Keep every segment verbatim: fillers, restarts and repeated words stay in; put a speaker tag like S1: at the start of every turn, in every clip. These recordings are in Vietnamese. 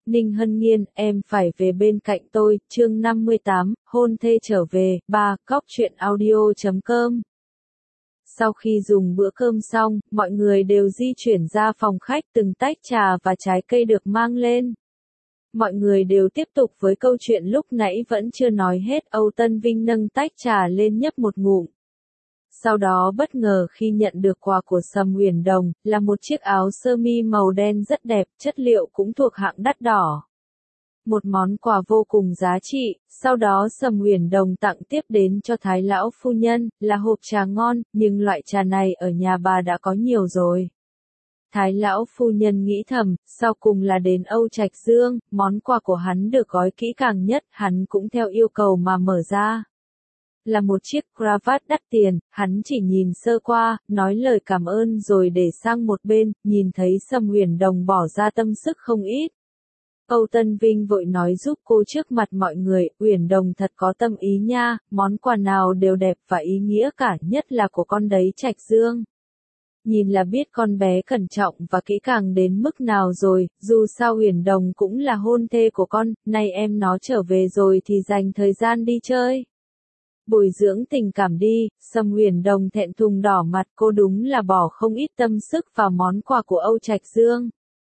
S1: Ninh Hân Nghiên, em phải về bên cạnh tôi, chương năm mươi tám, hôn thê trở về, ba, cóc truyện audio chấm com. Sau khi dùng bữa cơm xong, mọi người đều di chuyển ra phòng khách, từng tách trà và trái cây được mang lên. Mọi người đều tiếp tục với câu chuyện lúc nãy vẫn chưa nói hết. Âu Tân Vinh nâng tách trà lên nhấp một ngụm. Sau đó bất ngờ khi nhận được quà của Sầm Uyển Đồng, là một chiếc áo sơ mi màu đen rất đẹp, chất liệu cũng thuộc hạng đắt đỏ. Một món quà vô cùng giá trị. Sau đó Sầm Uyển Đồng tặng tiếp đến cho Thái lão phu nhân, là hộp trà ngon, nhưng loại trà này ở nhà bà đã có nhiều rồi. Thái lão phu nhân nghĩ thầm, sau cùng là đến Âu Trạch Dương, món quà của hắn được gói kỹ càng nhất, hắn cũng theo yêu cầu mà mở ra. Là một chiếc cravat đắt tiền, hắn chỉ nhìn sơ qua, nói lời cảm ơn rồi để sang một bên, nhìn thấy Sầm Uyển Đồng bỏ ra tâm sức không ít. Âu Tân Vinh vội nói giúp cô trước mặt mọi người, Uyển Đồng thật có tâm ý nha, món quà nào đều đẹp và ý nghĩa cả, nhất là của con đấy Trạch Dương. Nhìn là biết con bé cẩn trọng và kỹ càng đến mức nào rồi, dù sao Uyển Đồng cũng là hôn thê của con, nay em nó trở về rồi thì dành thời gian đi chơi. Bồi dưỡng tình cảm đi. Sầm Uyển Đồng thẹn thùng đỏ mặt, cô đúng là bỏ không ít tâm sức vào món quà của Âu Trạch Dương.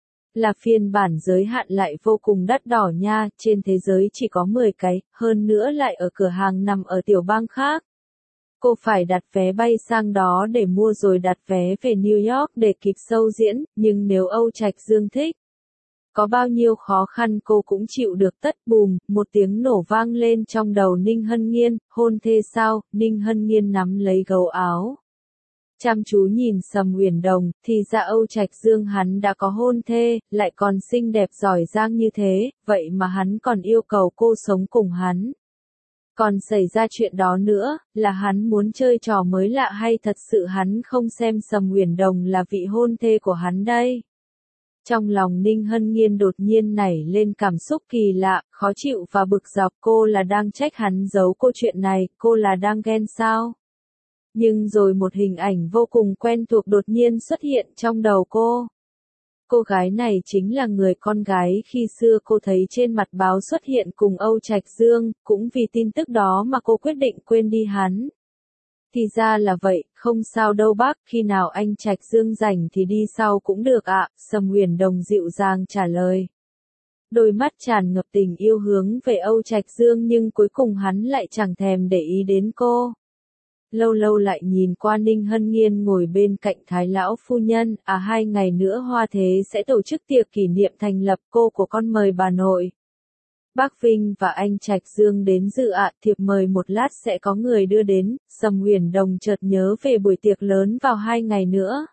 S1: Là phiên bản giới hạn lại vô cùng đắt đỏ nha, trên thế giới chỉ có mười cái, hơn nữa lại ở cửa hàng nằm ở tiểu bang khác. Cô phải đặt vé bay sang đó để mua rồi đặt vé về New York để kịp show diễn, nhưng nếu Âu Trạch Dương thích, có bao nhiêu khó khăn cô cũng chịu được. Tất bùm, một tiếng nổ vang lên trong đầu Ninh Hân Nghiên, hôn thê sao? Ninh Hân Nghiên nắm lấy gấu áo, chăm chú nhìn Sầm Uyển Đồng, thì ra Âu Trạch Dương hắn đã có hôn thê, lại còn xinh đẹp giỏi giang như thế, vậy mà hắn còn yêu cầu cô sống cùng hắn. Còn xảy ra chuyện đó nữa, là hắn muốn chơi trò mới lạ hay thật sự hắn không xem Sầm Uyển Đồng là vị hôn thê của hắn đây? Trong lòng Ninh Hân Nghiên đột nhiên nảy lên cảm xúc kỳ lạ, khó chịu và bực dọc. Cô là đang trách hắn giấu cô chuyện này, cô là đang ghen sao? Nhưng rồi một hình ảnh vô cùng quen thuộc đột nhiên xuất hiện trong đầu cô. Cô gái này chính là người con gái khi xưa cô thấy trên mặt báo xuất hiện cùng Âu Trạch Dương, cũng vì tin tức đó mà cô quyết định quên đi hắn. Thì ra là vậy, không sao đâu bác, khi nào anh Trạch Dương rảnh thì đi sau cũng được ạ. Sầm Uyển Đồng dịu dàng trả lời. Đôi mắt tràn ngập tình yêu hướng về Âu Trạch Dương nhưng cuối cùng hắn lại chẳng thèm để ý đến cô. Lâu lâu lại nhìn qua Ninh Hân Nghiên ngồi bên cạnh Thái lão phu nhân, à hai ngày nữa Hoa Thế sẽ tổ chức tiệc kỷ niệm thành lập, cô của con mời bà nội Bác Vinh và anh Trạch Dương đến dự ạ, thiệp mời một lát sẽ có người đưa đến. Sầm Uyển Đồng chợt nhớ về buổi tiệc lớn vào hai ngày nữa.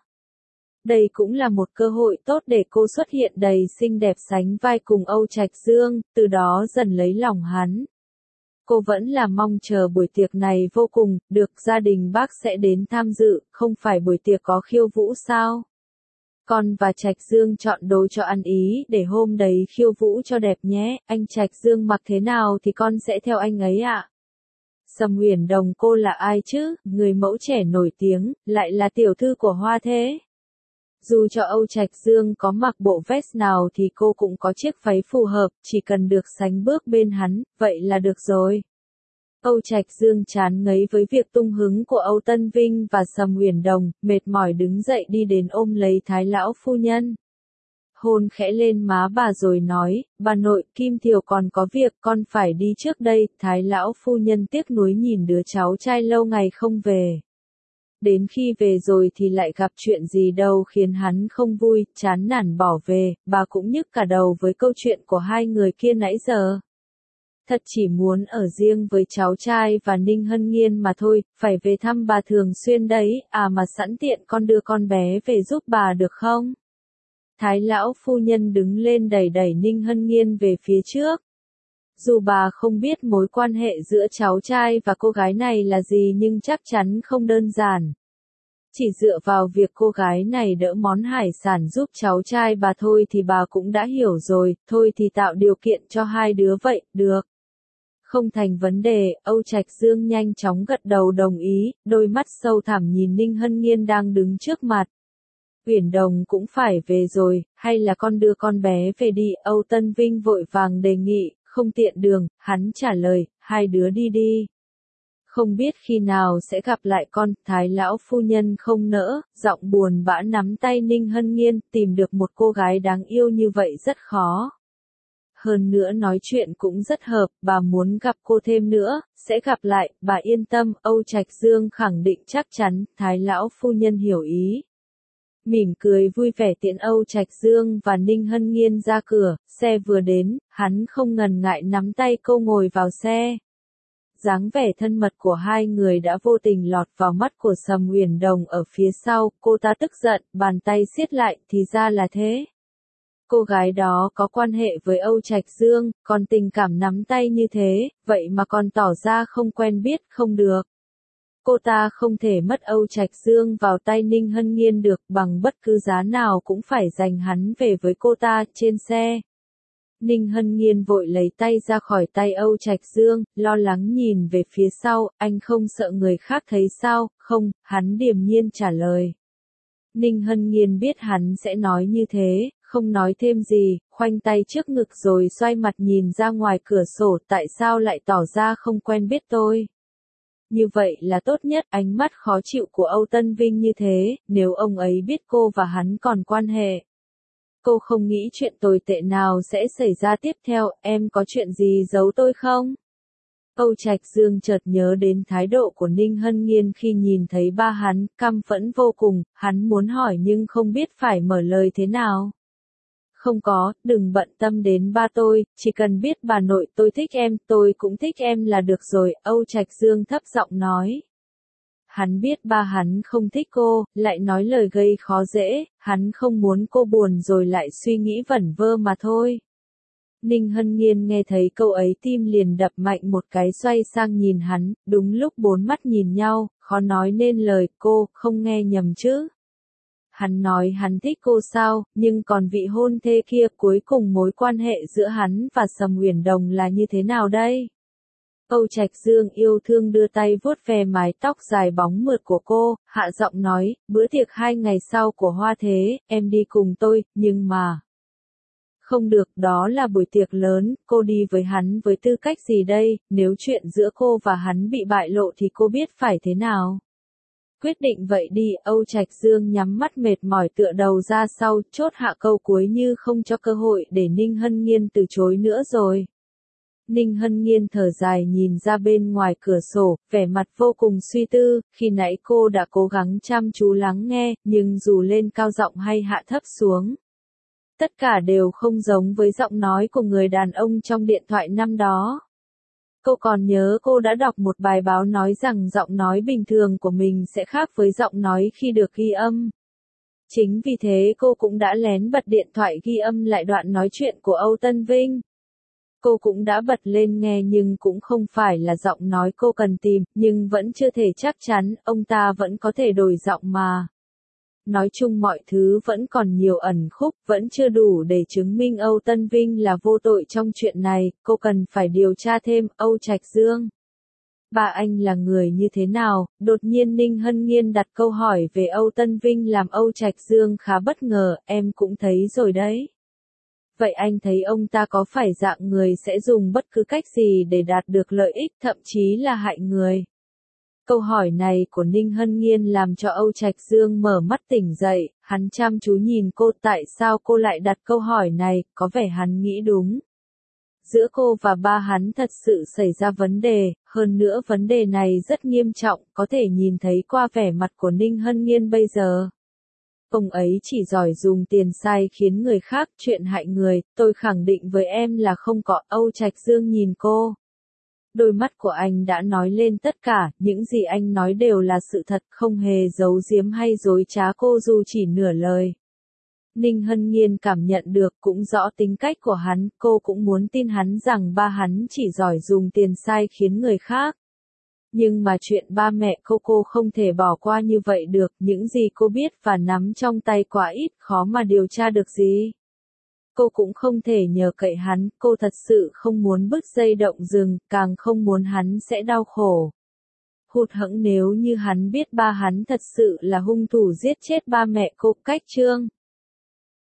S1: Đây cũng là một cơ hội tốt để cô xuất hiện đầy xinh đẹp sánh vai cùng Âu Trạch Dương, từ đó dần lấy lòng hắn. Cô vẫn là mong chờ buổi tiệc này vô cùng, được gia đình bác sẽ đến tham dự, không phải buổi tiệc có khiêu vũ sao? Con và Trạch Dương chọn đồ cho ăn ý, để hôm đấy khiêu vũ cho đẹp nhé, anh Trạch Dương mặc thế nào thì con sẽ theo anh ấy ạ. Sầm Uyển Đồng, cô là ai chứ, người mẫu trẻ nổi tiếng, lại là tiểu thư của Hoa Thế. Dù cho Âu Trạch Dương có mặc bộ vest nào thì cô cũng có chiếc váy phù hợp, chỉ cần được sánh bước bên hắn, vậy là được rồi. Âu Trạch Dương chán ngấy với việc tung hứng của Âu Tân Vinh và Sầm Uyển Đồng, mệt mỏi đứng dậy đi đến ôm lấy Thái lão phu nhân. Hôn khẽ lên má bà rồi nói, bà nội, Kim Thiều còn có việc, con phải đi trước đây. Thái lão phu nhân tiếc nuối nhìn đứa cháu trai lâu ngày không về. Đến khi về rồi thì lại gặp chuyện gì đâu khiến hắn không vui, chán nản bỏ về, bà cũng nhức cả đầu với câu chuyện của hai người kia nãy giờ. Thật chỉ muốn ở riêng với cháu trai và Ninh Hân Nghiên mà thôi, phải về thăm bà thường xuyên đấy, à mà sẵn tiện con đưa con bé về giúp bà được không? Thái lão phu nhân đứng lên đẩy đẩy Ninh Hân Nghiên về phía trước. Dù bà không biết mối quan hệ giữa cháu trai và cô gái này là gì nhưng chắc chắn không đơn giản. Chỉ dựa vào việc cô gái này đỡ món hải sản giúp cháu trai bà thôi thì bà cũng đã hiểu rồi, thôi thì tạo điều kiện cho hai đứa vậy, được. Không thành vấn đề. Âu Trạch Dương nhanh chóng gật đầu đồng ý, đôi mắt sâu thẳm nhìn Ninh Hân Nghiên đang đứng trước mặt. Uyển Đồng cũng phải về rồi, hay là con đưa con bé về đi, Âu Tân Vinh vội vàng đề nghị, không tiện đường, hắn trả lời, hai đứa đi đi. Không biết khi nào sẽ gặp lại con, Thái lão phu nhân không nỡ, giọng buồn bã nắm tay Ninh Hân Nghiên, tìm được một cô gái đáng yêu như vậy rất khó. Hơn nữa nói chuyện cũng rất hợp, bà muốn gặp cô thêm nữa, sẽ gặp lại, bà yên tâm, Âu Trạch Dương khẳng định chắc chắn, Thái lão phu nhân hiểu ý. Mỉm cười vui vẻ tiễn Âu Trạch Dương và Ninh Hân Nghiên ra cửa, xe vừa đến, hắn không ngần ngại nắm tay cô ngồi vào xe. Dáng vẻ thân mật của hai người đã vô tình lọt vào mắt của Sầm Uyển Đồng ở phía sau, cô ta tức giận, bàn tay siết lại, thì ra là thế. Cô gái đó có quan hệ với Âu Trạch Dương, còn tình cảm nắm tay như thế, vậy mà còn tỏ ra không quen biết, không được. Cô ta không thể mất Âu Trạch Dương vào tay Ninh Hân Nghiên được, bằng bất cứ giá nào cũng phải giành hắn về với cô ta, trên xe. Ninh Hân Nghiên vội lấy tay ra khỏi tay Âu Trạch Dương, lo lắng nhìn về phía sau, anh không sợ người khác thấy sao, không, hắn điềm nhiên trả lời. Ninh Hân Nghiên biết hắn sẽ nói như thế, không nói thêm gì, khoanh tay trước ngực rồi xoay mặt nhìn ra ngoài cửa sổ, tại sao lại tỏ ra không quen biết tôi. Như vậy là tốt nhất, ánh mắt khó chịu của Âu Tân Vinh như thế, nếu ông ấy biết cô và hắn còn quan hệ. Cô không nghĩ chuyện tồi tệ nào sẽ xảy ra tiếp theo, em có chuyện gì giấu tôi không? Âu Trạch Dương chợt nhớ đến thái độ của Ninh Hân Nghiên khi nhìn thấy ba hắn, căm phẫn vô cùng, hắn muốn hỏi nhưng không biết phải mở lời thế nào. Không có, đừng bận tâm đến ba tôi, chỉ cần biết bà nội tôi thích em, tôi cũng thích em là được rồi, Âu Trạch Dương thấp giọng nói. Hắn biết ba hắn không thích cô, lại nói lời gây khó dễ, hắn không muốn cô buồn rồi lại suy nghĩ vẩn vơ mà thôi. Ninh Hân Nghiên nghe thấy câu ấy tim liền đập mạnh một cái, xoay sang nhìn hắn, đúng lúc bốn mắt nhìn nhau, khó nói nên lời, cô, không nghe nhầm chứ. Hắn nói hắn thích cô sao, nhưng còn vị hôn thê kia, cuối cùng mối quan hệ giữa hắn và Sầm Uyển Đồng là như thế nào đây? Âu Trạch Dương yêu thương đưa tay vuốt ve mái tóc dài bóng mượt của cô, hạ giọng nói, bữa tiệc hai ngày sau của Hoa Thế, em đi cùng tôi, nhưng mà... Không được, đó là buổi tiệc lớn, cô đi với hắn với tư cách gì đây, nếu chuyện giữa cô và hắn bị bại lộ thì cô biết phải thế nào? Quyết định vậy đi, Âu Trạch Dương nhắm mắt mệt mỏi tựa đầu ra sau, chốt hạ câu cuối như không cho cơ hội để Ninh Hân Nghiên từ chối nữa rồi. Ninh Hân Nghiên thở dài nhìn ra bên ngoài cửa sổ, vẻ mặt vô cùng suy tư, khi nãy cô đã cố gắng chăm chú lắng nghe, nhưng dù lên cao giọng hay hạ thấp xuống. Tất cả đều không giống với giọng nói của người đàn ông trong điện thoại năm đó. Cô còn nhớ cô đã đọc một bài báo nói rằng giọng nói bình thường của mình sẽ khác với giọng nói khi được ghi âm. Chính vì thế cô cũng đã lén bật điện thoại ghi âm lại đoạn nói chuyện của Âu Tân Vinh. Cô cũng đã bật lên nghe nhưng cũng không phải là giọng nói cô cần tìm, nhưng vẫn chưa thể chắc chắn, ông ta vẫn có thể đổi giọng mà. Nói chung mọi thứ vẫn còn nhiều ẩn khúc, vẫn chưa đủ để chứng minh Âu Tân Vinh là vô tội trong chuyện này, cô cần phải điều tra thêm, Âu Trạch Dương. Ba anh là người như thế nào? Đột nhiên Ninh Hân Nghiên đặt câu hỏi về Âu Tân Vinh làm Âu Trạch Dương khá bất ngờ, em cũng thấy rồi đấy. Vậy anh thấy ông ta có phải dạng người sẽ dùng bất cứ cách gì để đạt được lợi ích, thậm chí là hại người? Câu hỏi này của Ninh Hân Nghiên làm cho Âu Trạch Dương mở mắt tỉnh dậy, hắn chăm chú nhìn cô, tại sao cô lại đặt câu hỏi này, có vẻ hắn nghĩ đúng. Giữa cô và ba hắn thật sự xảy ra vấn đề, hơn nữa vấn đề này rất nghiêm trọng, có thể nhìn thấy qua vẻ mặt của Ninh Hân Nghiên bây giờ. Ông ấy chỉ giỏi dùng tiền sai khiến người khác, chuyện hại người, tôi khẳng định với em là không có. Âu Trạch Dương nhìn cô. Đôi mắt của anh đã nói lên tất cả, những gì anh nói đều là sự thật, không hề giấu giếm hay dối trá cô dù chỉ nửa lời. Ninh Hân Nghiên cảm nhận được cũng rõ tính cách của hắn, cô cũng muốn tin hắn rằng ba hắn chỉ giỏi dùng tiền sai khiến người khác. Nhưng mà chuyện ba mẹ cô cô không thể bỏ qua như vậy được, những gì cô biết và nắm trong tay quá ít, khó mà điều tra được gì. Cô cũng không thể nhờ cậy hắn, cô thật sự không muốn bứt dây động rừng, càng không muốn hắn sẽ đau khổ. hụt hẫng nếu như hắn biết ba hắn thật sự là hung thủ giết chết ba mẹ cô. Cách chương